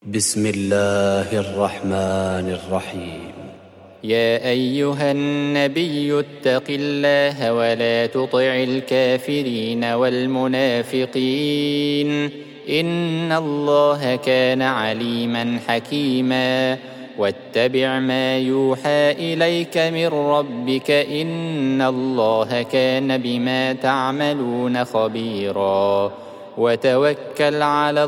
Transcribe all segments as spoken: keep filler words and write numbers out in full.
بسم الله الرحمن الرحيم. يا أيها النبي اتق الله ولا تطع الكافرين والمنافقين إن الله كان عليما حكيما. واتبع ما يوحى إليك من ربك إن الله كان بما تعملون خبيرا. وتوكل على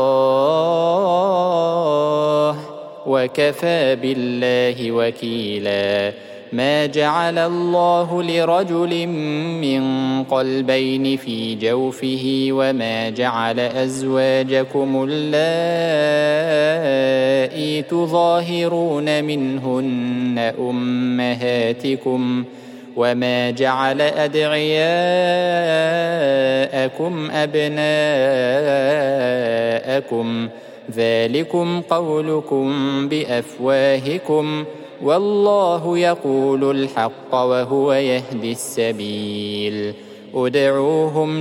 الله وكفى بالله وكيلا. ما جعل الله لرجل من قلبين في جوفه وما جعل أزواجكم اللائي تظاهرون منهن أمهاتكم وما جعل أدعياءكم أبناءكم ذلكم قولكم بأفواهكم والله يقول الحق وهو يهدي السبيل. ادعوهم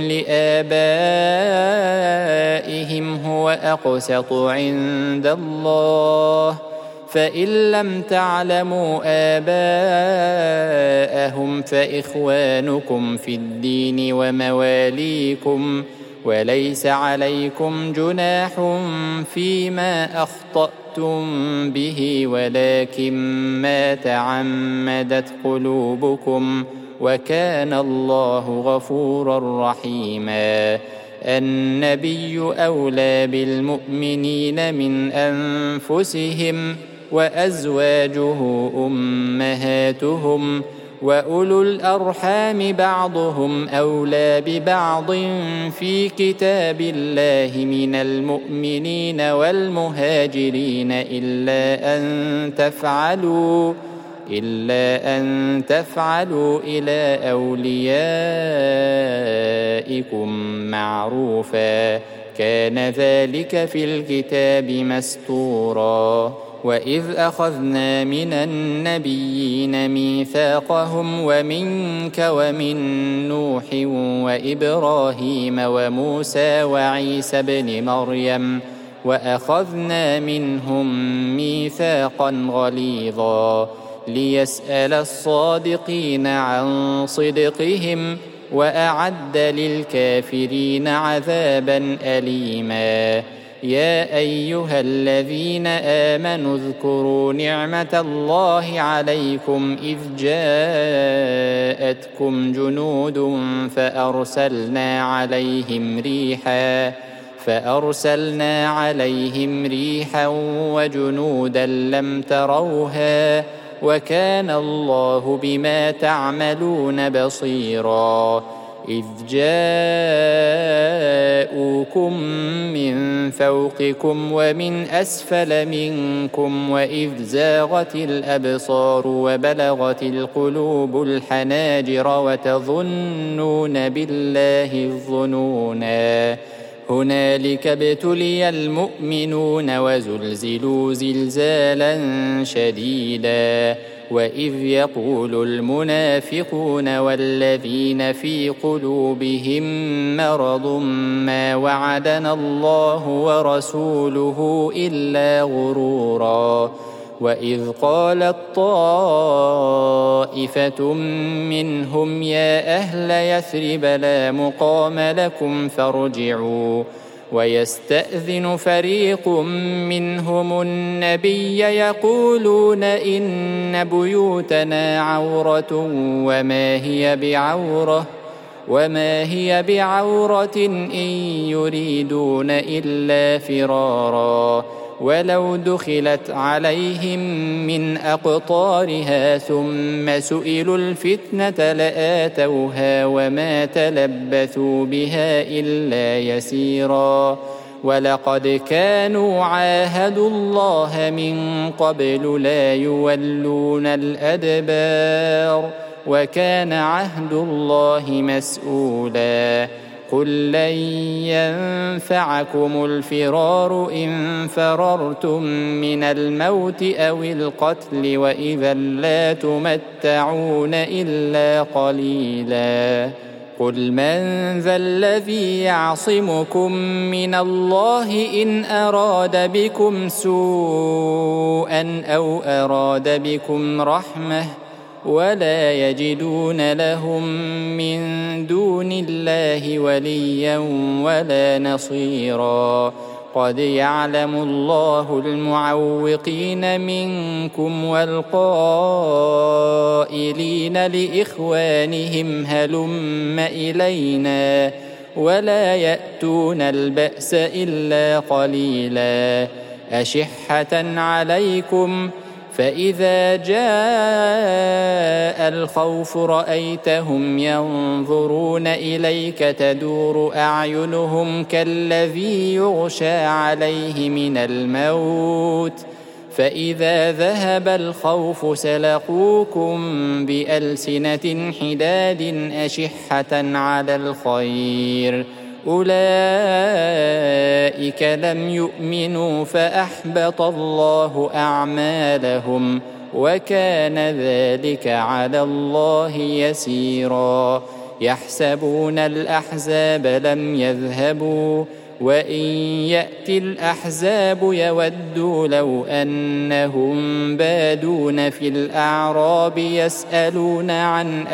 لآبائهم هو أقسط عند الله فإن لم تعلموا آباءهم فإخوانكم في الدين ومواليكم وليس عليكم جناح فيما أخطأتم به ولكن ما تعمدت قلوبكم وكان الله غفورا رحيما. النبي أولى بالمؤمنين من أنفسهم وأزواجه أمهاتهم وأولو الأرحام بعضهم أولى ببعض في كتاب الله من المؤمنين والمهاجرين إلا أن تفعلوا إلا أن تفعلوا إلى أوليائكم معروفا كان ذلك في الكتاب مسطورا. وإذ أخذنا من النبيين ميثاقهم ومنك ومن نوح وإبراهيم وموسى وعيسى ابن مريم وأخذنا منهم ميثاقا غليظا ليسأل الصادقين عن صدقهم وأعد للكافرين عذابا أليما. يا أيها الذين آمنوا اذكروا نعمة الله عليكم إذ جاءتكم جنود فأرسلنا عليهم ريحا فأرسلنا عليهم ريحا وجنودا لم تروها وكان الله بما تعملون بصيرا. إذ جاءوكم من فوقكم ومن أسفل منكم وإذ زاغت الأبصار وبلغت القلوب الحناجر وتظنون بالله الظنونا. هنالك ابتلي المؤمنون وزلزلوا زلزالا شديدا. وإذ يقول المنافقون والذين في قلوبهم مرض ما وعدنا الله ورسوله إلا غرورا. وإذ قالت طائفة منهم يا أهل يثرب لا مقام لكم فارجعوا ويستأذن فريق منهم النبي يقولون إن بيوتنا عورة وما هي بعورة وما هي بعورة إن يريدون إلا فرارا ولو دخلت عليهم من أقطارها ثم سئلوا الفتنة لآتوها وما تلبثوا بها إلا يسيرا. ولقد كانوا عاهدوا الله من قبل لا يولون الأدبار وكان عهد الله مسؤولا. قل لن ينفعكم الفرار إن فررتم من الموت أو القتل وإذا لا تمتعون إلا قليلا. قل من ذا الذي يعصمكم من الله إن أراد بكم سوءا أو أراد بكم رحمة ولا يجدون لهم من دون الله وليا ولا نصيرا قد يعلم الله المعوقين منكم والقائلين لإخوانهم هلم إلينا ولا يأتون البأس إلا قليلا أشحة عليكم فإذا جاء الخوف رأيتهم ينظرون إليك تدور أعينهم كالذي يغشى عليه من الموت فإذا ذهب الخوف سلقوكم بألسنة حداد أشحة على الخير أولئك لم يؤمنوا فأحبط الله أعمالهم وكان ذلك على الله يسيرا يحسبون الأحزاب لم يذهبوا وإن يأتي الأحزاب يودوا لو أنهم بادون في الأعراب يسألون عن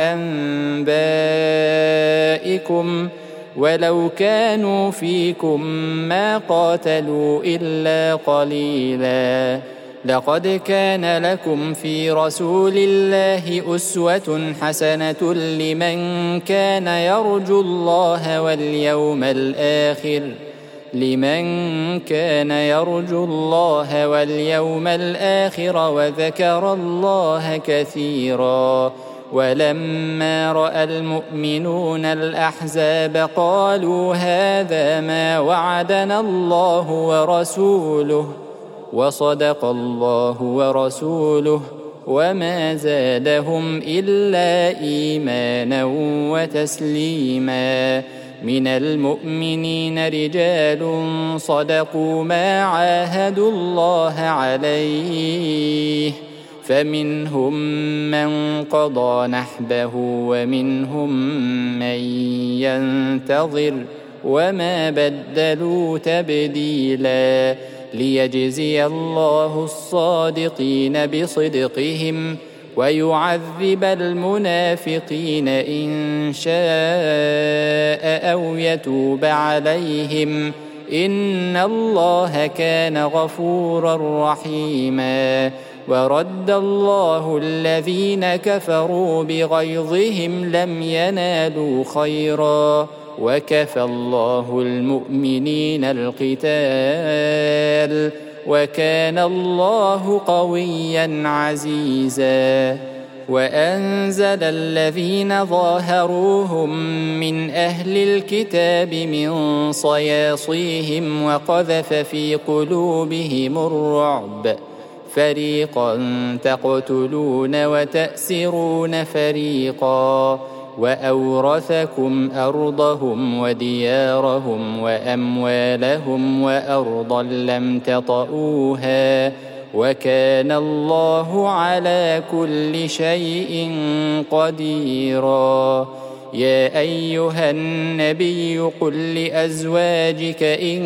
أنبائكم ولو كانوا فيكم ما قاتلوا إلا قليلا لقد كان لكم في رسول الله أسوة حسنة لمن كان يرجو الله واليوم الآخر لمن كان يرجو الله واليوم الآخر وذكر الله كثيرا ولما رأى المؤمنون الأحزاب قالوا هذا ما وعدنا الله ورسوله وصدق الله ورسوله وما زادهم إلا إيمانا وتسليما من المؤمنين رجال صدقوا ما عاهدوا الله عليه فمنهم من قضى نحبه ومنهم من ينتظر وما بدلوا تبديلا ليجزي الله الصادقين بصدقهم ويعذب المنافقين إن شاء أو يتوب عليهم إن الله كان غفورا رحيما ورد الله الذين كفروا بغيظهم لم ينالوا خيرا وكفى الله المؤمنين القتال وكان الله قويا عزيزا وأنزل الذين ظاهروهم من أهل الكتاب من صياصيهم وقذف في قلوبهم الرعب فريقا تقتلون وتأسرون فريقا وأورثكم أرضهم وديارهم وأموالهم وأرضا لم تطئوها وكان الله على كل شيء قديرا يا أيها النبي قل لأزواجك إن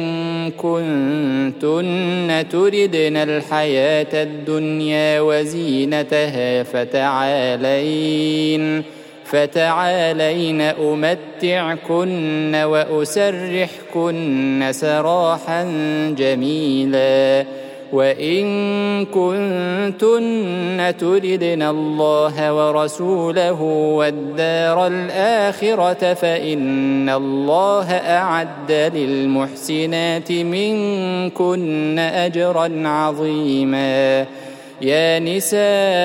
كنتن تردن الحياة الدنيا وزينتها فتعالين فتعالين أمتعكن وأسرحكن سراحا جميلا وإن كنتن تردن الله ورسوله والدار الآخرة فإن الله أعد للمحسنات منكن أجرا عظيما يا نساء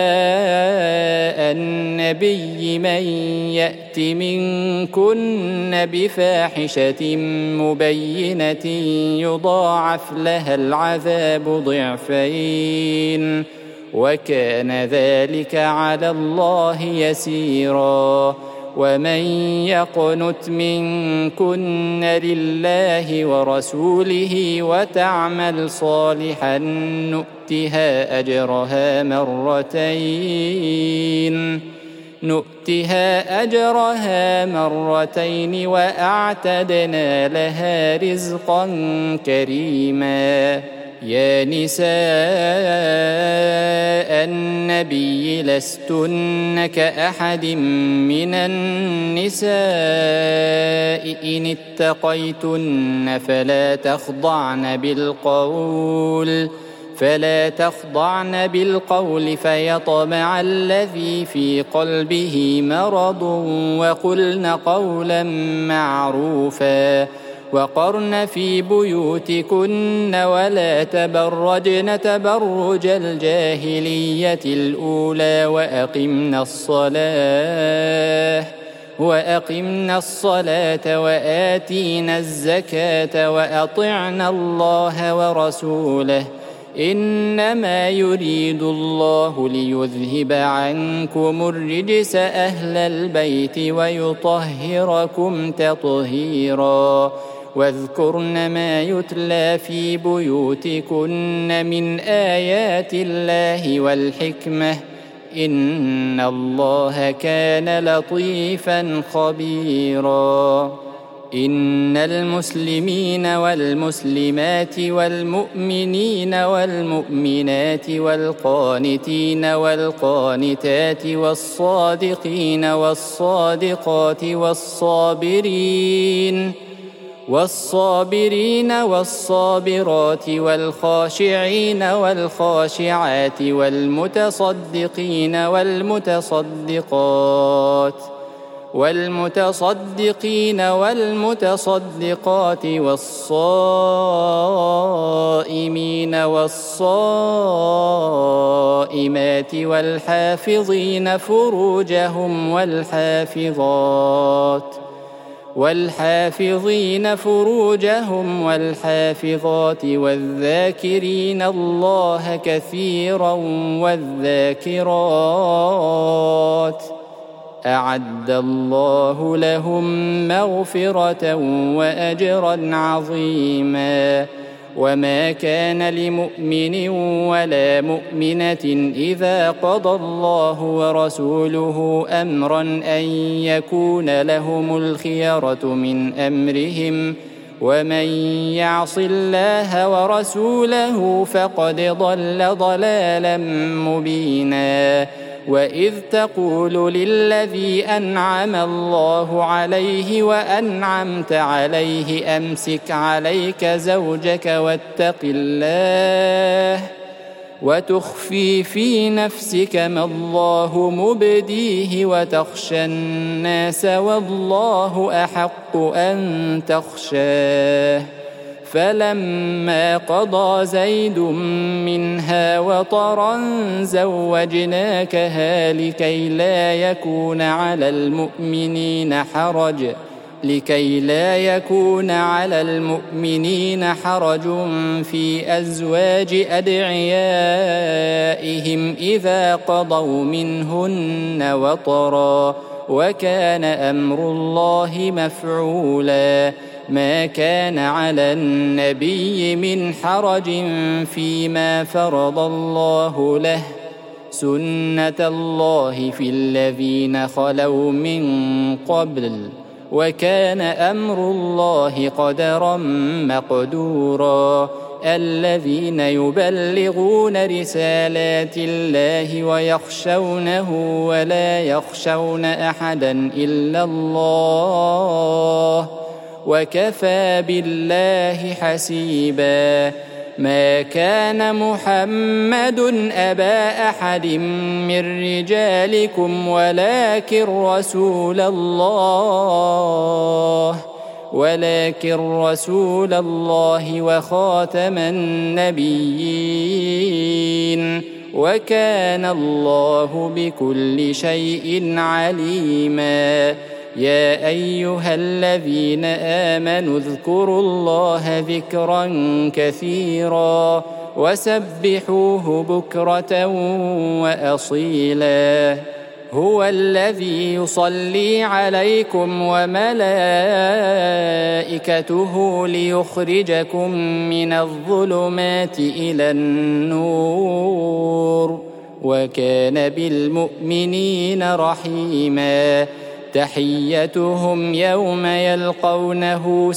النبي من يأت منكن بفاحشة مبينة يضاعف لها العذاب ضعفين وكان ذلك على الله يسيرا ومن يقنت منكن لله ورسوله وتعمل صالحا نؤتها أجرها مرتين نؤتها أجرها مرتين وأعتدنا لها رزقا كريما. يا نساء النبي لستن كأحد من النساء إن اتقيتن فلا تخضعن بالقول فلا تخضعن بالقول فيطمع الذي في قلبه مرض وقلن قولا معروفا وقرن في بيوتكن ولا تبرجن تبرج الجاهلية الأولى وأقمنا الصلاة وأقمنا الصلاة وآتينا الزكاة وأطعنا الله ورسوله إنما يريد الله ليذهب عنكم الرجس أهل البيت ويطهركم تطهيرا. واذكرن ما يتلى في بيوتكن من آيات الله والحكمة إن الله كان لطيفا خبيرا. إن المسلمين والمسلمات والمؤمنين والمؤمنات والقانتين والقانتات والصادقين والصادقات والصابرين والصابرين والصابرات والخاشعين والخاشعات والمتصدقين والمتصدقات والمتصدقين والمتصدقات والصائمين والصائمات والحافظين فروجهم والحافظات والحافظين فروجهم والحافظات والذاكرين الله كثيرا والذاكرات أعد الله لهم مغفرة وأجرا عظيما. وما كان لمؤمن ولا مؤمنة إذا قضى الله ورسوله أمرا أن يكون لهم الخيرة من أمرهم ومن يعص الله ورسوله فقد ضل ضلالا مبينا. وإذ تقول للذي أنعم الله عليه وأنعمت عليه أمسك عليك زوجك واتق الله وتخفي في نفسك ما الله مبديه وتخشى الناس والله أحق أن تخشاه. فلما قضى زيد منها وطرا زوجناكها لكي لا يكون على المؤمنين حرج لكي لا يكون على المؤمنين حرج في أزواج أدعيائهم إذا قضوا منهن وطرا وكان أمر الله مفعولا. ما كان على النبي من حرج فيما فرض الله له سنة الله في الذين خلوا من قبل وكان أمر الله قدرا مقدورا. الذين يبلغون رسالات الله ويخشونه ولا يخشون أحدا إلا الله وكفى بالله حسيبا. ما كان محمد أبا أحد من رجالكم ولكن رسول الله ولكن رسول الله وخاتم النبيين وكان الله بكل شيء عليما. يا أيها الذين آمنوا اذكروا الله ذكرا كثيرا وسبحوه بكرة وأصيلا. هو الذي يصلي عليكم وملائكته ليخرجكم من الظلمات إلى النور وكان بالمؤمنين رحيما. تحيتهم يوم يلقونه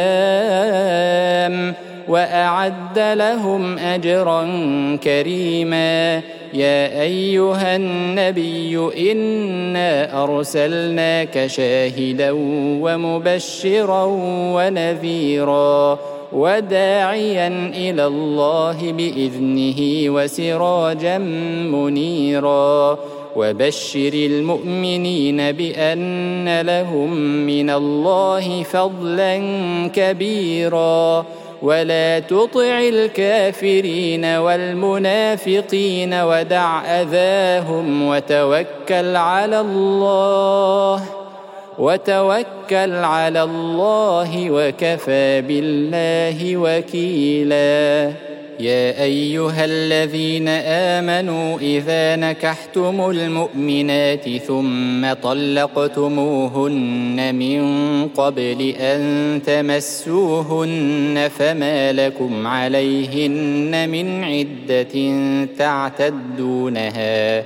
سلام وأعد لهم أجرا كريما. يا أيها النبي إنا أرسلناك شاهدا ومبشرا ونذيرا وداعيا إلى الله بإذنه وسراجا منيرا. وبشر المؤمنين بأن لهم من الله فضلا كبيرا. ولا تطع الكافرين والمنافقين ودع أذاهم وتوكل على الله وتوكل على الله وكفى بالله وكيلا. يا أيها الذين آمنوا إذا نكحتم المؤمنات ثم طلقتموهن من قبل أن تمسوهن فما لكم عليهن من عدة تعتدونها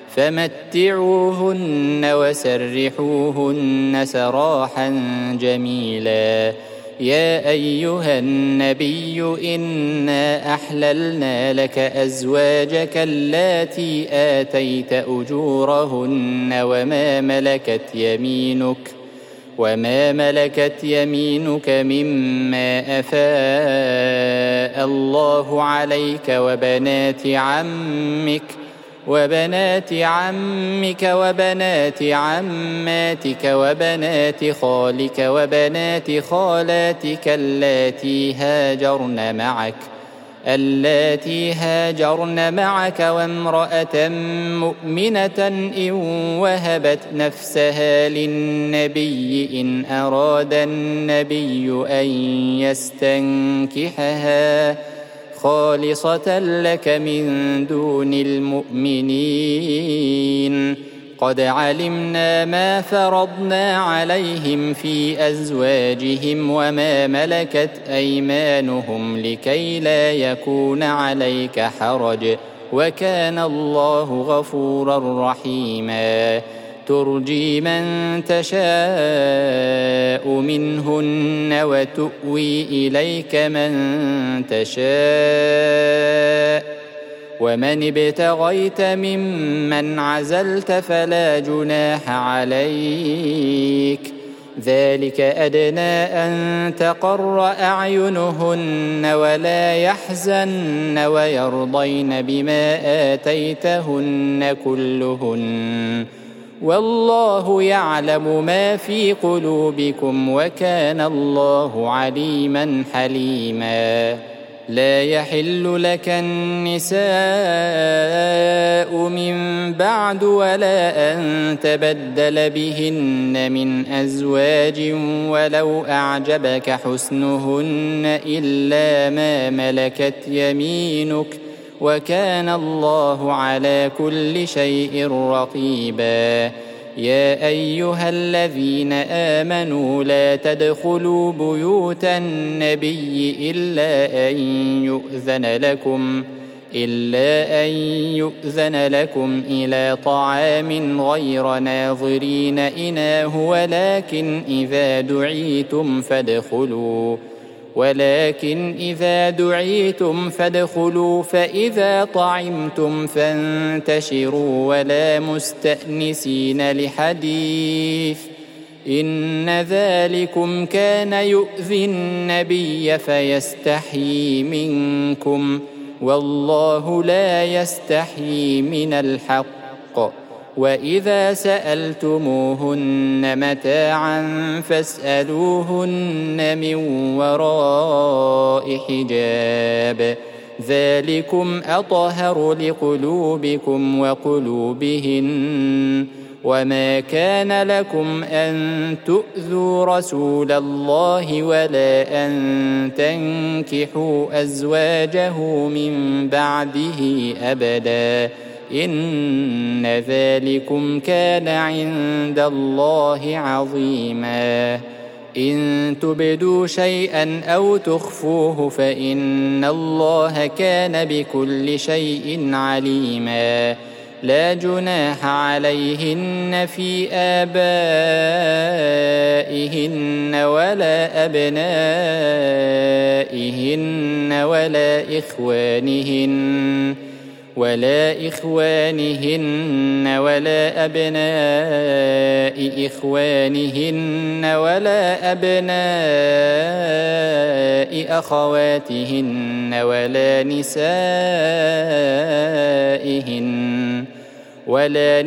فمتعوهن وسرحوهن سراحا جميلا. يا أيها النبي إنا أحللنا لك أزواجك اللاتي آتيت أجورهن وما ملكت يمينك وما ملكت يمينك مما أفاء الله عليك وبنات عمك وبنات عمك وبنات عماتك وبنات خالك وبنات خالاتك اللاتي هاجرن معك اللاتي هاجرن معك وامرأة مؤمنة إن وهبت نفسها للنبي إن أراد النبي أن يستنكحها خالصة لك من دون المؤمنين. قد علمنا ما فرضنا عليهم في أزواجهم وما ملكت أيمانهم لكي لا يكون عليك حرج وكان الله غفورا رحيما. ترجي من تشاء منهن وتؤوي إليك من تشاء ومن ابتغيت ممن عزلت فلا جناح عليك. ذلك أدنى أن تقر أعينهن ولا يحزن ويرضين بما آتيتهن كلهن والله يعلم ما في قلوبكم وكان الله عليما حليما. لا يحل لك النساء من بعد ولا أن تبدل بهن من أزواج ولو أعجبك حسنهن إلا ما ملكت يمينك وكان الله على كل شيء رقيبا. يا أيها الذين آمنوا لا تدخلوا بيوت النبي إلا أن يؤذن لكم إلا أن يؤذن لكم إلى طعام غير ناظرين إناه ولكن إذا دعيتم فادخلوا ولكن إذا دعيتم فادخلوا فإذا طعمتم فانتشروا ولا مستأنسين لحديث إن ذلكم كان يؤذي النبي فيستحيي منكم والله لا يستحيي من الحق. وإذا سألتموهن متاعا فاسألوهن من وراء حجاب ذلكم أطهر لقلوبكم وقلوبهن. وما كان لكم أن تؤذوا رسول الله ولا أن تنكحوا أزواجه من بعده أبدا إن ذلكم كان عند الله عظيما. إن تبدوا شيئا أو تخفوه فإن الله كان بكل شيء عليما. لا جناح عليهن في آبائهن ولا أبنائهن ولا إخوانهن ولا إخوانهن ولا أبناء إخوانهن ولا أبناء أخواتهن ولا نسائهن ولا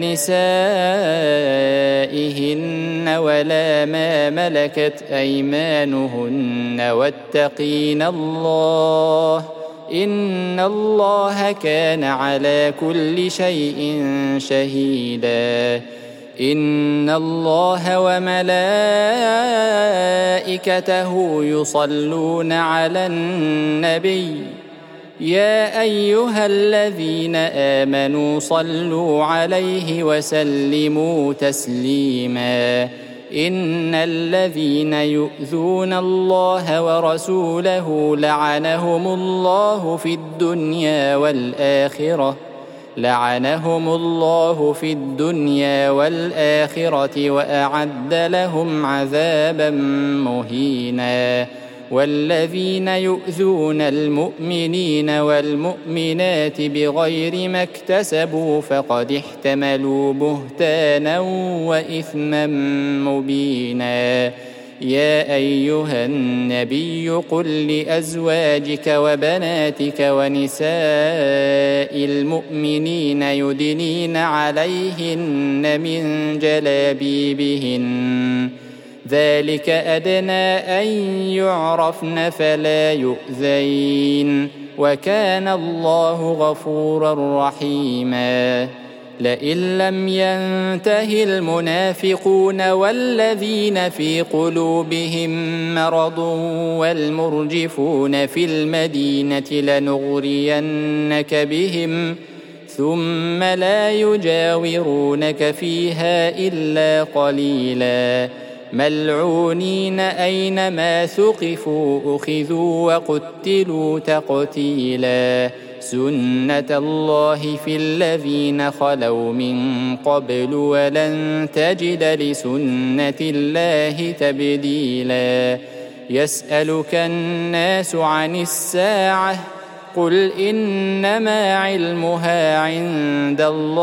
نسائهن ولا ما ملكت أيمانهن واتقين الله إن الله كان على كل شيء شهيدا. إن الله وملائكته يصلون على النبي يا أيها الذين آمنوا صلوا عليه وسلموا تسليما. إن الذين يؤذون الله ورسوله لعنهم الله في الدنيا والآخرة لعنهم الله في الدنيا والآخرة وأعد لهم عذابا مهينا. والذين يؤذون المؤمنين والمؤمنات بغير ما اكتسبوا فقد احتملوا بهتانا وإثما مبينا. يا أيها النبي قل لأزواجك وبناتك ونساء المؤمنين يدنين عليهن من جلابيبهن ذلك أدنى أن يعرفن فلا يؤذين وكان الله غفورا رحيما. لئن لم ينته المنافقون والذين في قلوبهم مرض والمرجفون في المدينة لنغرينك بهم ثم لا يجاورونك فيها إلا قليلا. ملعونين أينما ثقفوا أخذوا وقتلوا تقتيلا. سنة الله في الذين خلوا من قبل ولن تجد لسنة الله تبديلا. يسألك الناس عن الساعة قل إنما علمها عند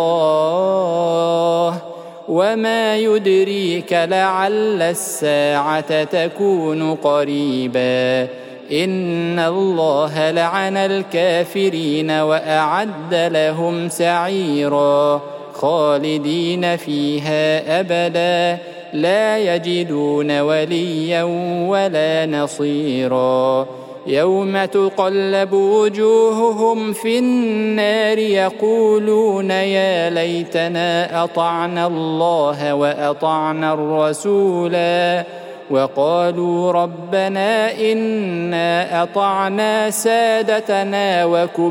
الله وما يدريك لعل الساعة تكون قريبا. إن الله لعن الكافرين وأعد لهم سعيرا خالدين فيها أبدا لا يجدون وليا ولا نصيرا. يوم تقلب وجوههم في النار يقولون يا ليتنا أطعنا الله وأطعنا الرسولا وقالوا ربنا إنا أطعنا سادتنا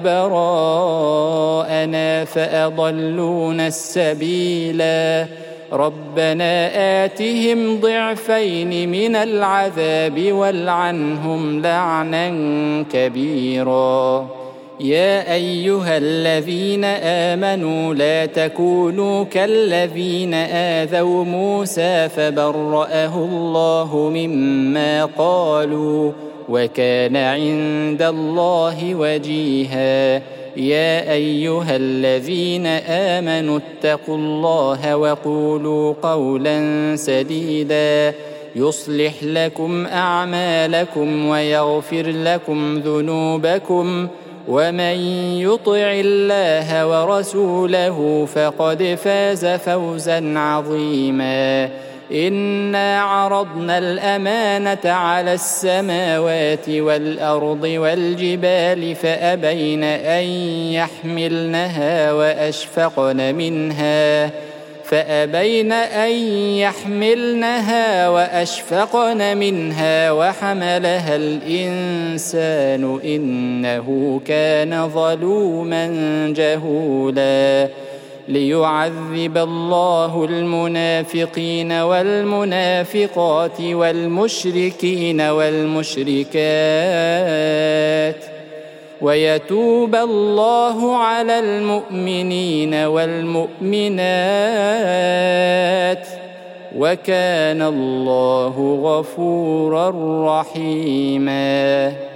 وكبراءنا فأضلونا السبيلا. ربنا آتهم ضعفين من العذاب والعنهم لعنا كبيرا. يا أيها الذين آمنوا لا تكونوا كالذين آذوا موسى فبرأه الله مما قالوا وكان عند الله وجيها. يا أيها الذين آمنوا اتقوا الله وقولوا قولا سديدا يصلح لكم أعمالكم ويغفر لكم ذنوبكم ومن يطع الله ورسوله فقد فاز فوزا عظيما. إنا عرضنا الأمانة على السماوات والأرض والجبال فأبين أن يحملنها وأشفقن منها فأبين أن يحملنها وأشفقن منها وحملها الإنسان إنه كان ظلوما جهولا. ليعذب الله المنافقين والمنافقات والمشركين والمشركات ويتوب الله على المؤمنين والمؤمنات وكان الله غفورا رحيما.